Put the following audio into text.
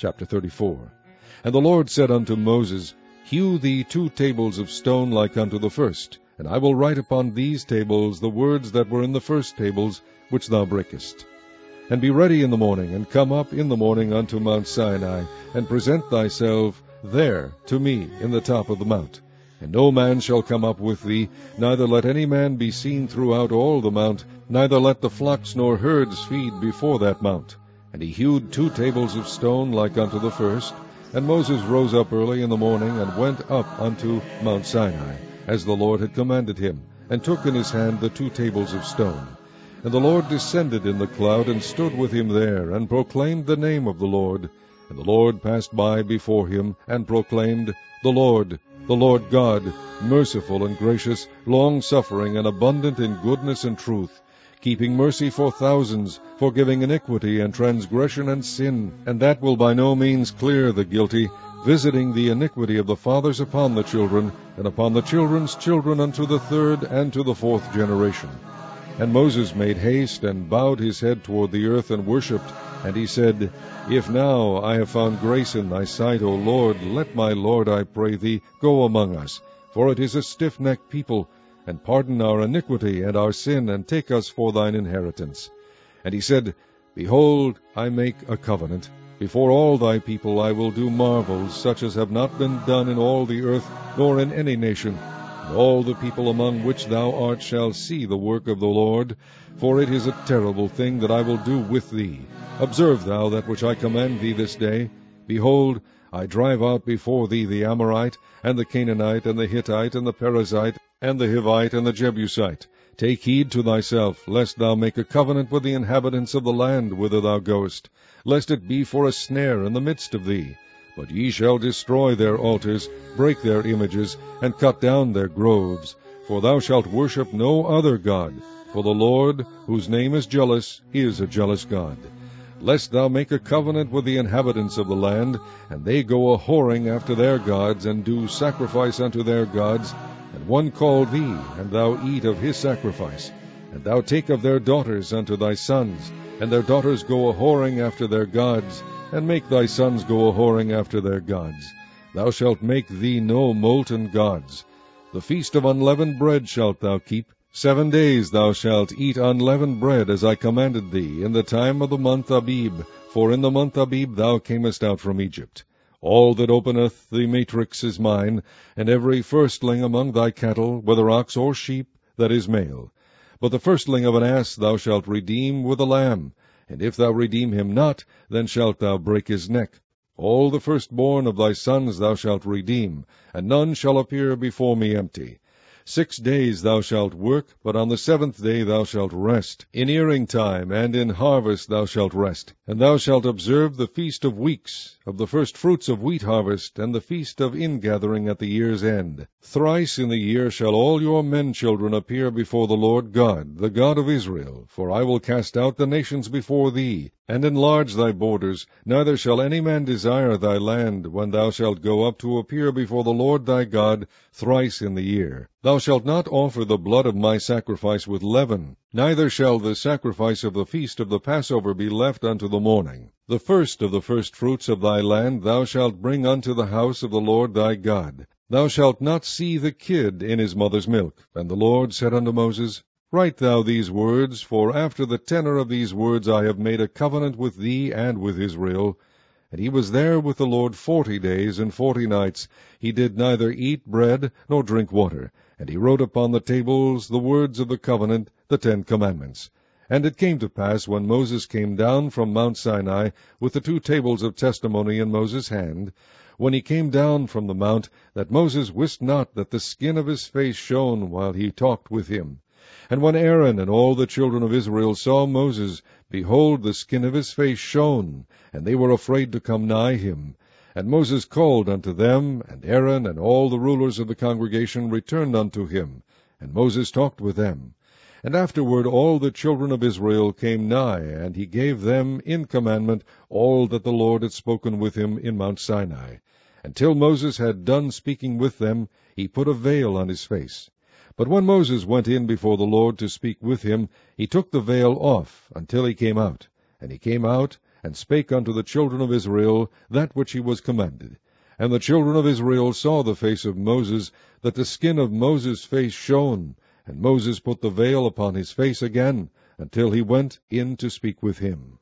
Chapter 34. And the Lord said unto Moses, Hew thee 2 tables of stone like unto the first, and I will write upon these tables the words that were in the first tables, which thou breakest. And be ready in the morning, and come up in the morning unto Mount Sinai, and present thyself there to me in the top of the mount. And no man shall come up with thee, neither let any man be seen throughout all the mount, neither let the flocks nor herds feed before that mount. And he hewed 2 tables of stone like unto the first. And Moses rose up early in the morning, and went up unto Mount Sinai, as the Lord had commanded him, and took in his hand the 2 tables of stone. And the Lord descended in the cloud, and stood with him there, and proclaimed the name of the Lord. And the Lord passed by before him, and proclaimed, the Lord God, merciful and gracious, long-suffering, and abundant in goodness and truth, keeping mercy for thousands, forgiving iniquity and transgression and sin, and that will by no means clear the guilty, visiting the iniquity of the fathers upon the children, and upon the children's children unto the 3rd and to the 4th generation. And Moses made haste, and bowed his head toward the earth, and worshipped. And he said, If now I have found grace in thy sight, O Lord, let my Lord, I pray thee, go among us. For it is a stiff-necked people, and pardon our iniquity and our sin, and take us for thine inheritance. And he said, Behold, I make a covenant. Before all thy people I will do marvels, such as have not been done in all the earth, nor in any nation. And all the people among which thou art shall see the work of the Lord, for it is a terrible thing that I will do with thee. Observe thou that which I command thee this day. Behold, I drive out before thee the Amorite, and the Canaanite, and the Hittite, and the Perizzite, and the Hivite, and the Jebusite. Take heed to thyself, lest thou make a covenant with the inhabitants of the land whither thou goest, lest it be for a snare in the midst of thee. But ye shall destroy their altars, break their images, and cut down their groves. For thou shalt worship no other God, for the Lord, whose name is jealous, is a jealous God. Lest thou make a covenant with the inhabitants of the land, and they go a-whoring after their gods, and do sacrifice unto their gods, and one call thee, and thou eat of his sacrifice. And thou take of their daughters unto thy sons, and their daughters go a-whoring after their gods, and make thy sons go a-whoring after their gods. Thou shalt make thee no molten gods. The feast of unleavened bread shalt thou keep. 7 days thou shalt eat unleavened bread, as I commanded thee, in the time of the month Abib, for in the month Abib thou camest out from Egypt. All that openeth the matrix is mine, and every firstling among thy cattle, whether ox or sheep, that is male. But the firstling of an ass thou shalt redeem with a lamb, and if thou redeem him not, then shalt thou break his neck. All the firstborn of thy sons thou shalt redeem, and none shall appear before me empty. 6 days thou shalt work, but on the 7th day thou shalt rest. In earing time and in harvest thou shalt rest. And thou shalt observe the feast of weeks, of the first fruits of wheat harvest, and the feast of ingathering at the year's end. Thrice in the year shall all your men children appear before the Lord God, the God of Israel. For I will cast out the nations before thee, and enlarge thy borders. Neither shall any man desire thy land, when thou shalt go up to appear before the Lord thy God thrice in the year. Thou shalt not offer the blood of my sacrifice with leaven, neither shall the sacrifice of the feast of the Passover be left unto the morning. The first of the firstfruits of thy land thou shalt bring unto the house of the Lord thy God. Thou shalt not see the kid in his mother's milk. And the Lord said unto Moses, Write thou these words, for after the tenor of these words I have made a covenant with thee and with Israel. And he was there with the Lord 40 days and 40 nights. He did neither eat bread nor drink water. And he wrote upon the tables the words of the covenant, the 10 commandments. And it came to pass, when Moses came down from Mount Sinai, with the 2 tables of testimony in Moses' hand, when he came down from the mount, that Moses wist not that the skin of his face shone while he talked with him. And when Aaron and all the children of Israel saw Moses, behold, the skin of his face shone, and they were afraid to come nigh him. And Moses called unto them, and Aaron and all the rulers of the congregation returned unto him, and Moses talked with them. And afterward all the children of Israel came nigh, and he gave them in commandment all that the Lord had spoken with him in Mount Sinai. Until Moses had done speaking with them, he put a veil on his face. But when Moses went in before the Lord to speak with him, he took the veil off until he came out. And he came out, and spake unto the children of Israel that which he was commanded. And the children of Israel saw the face of Moses, that the skin of Moses' face shone. And Moses put the veil upon his face again, until he went in to speak with him.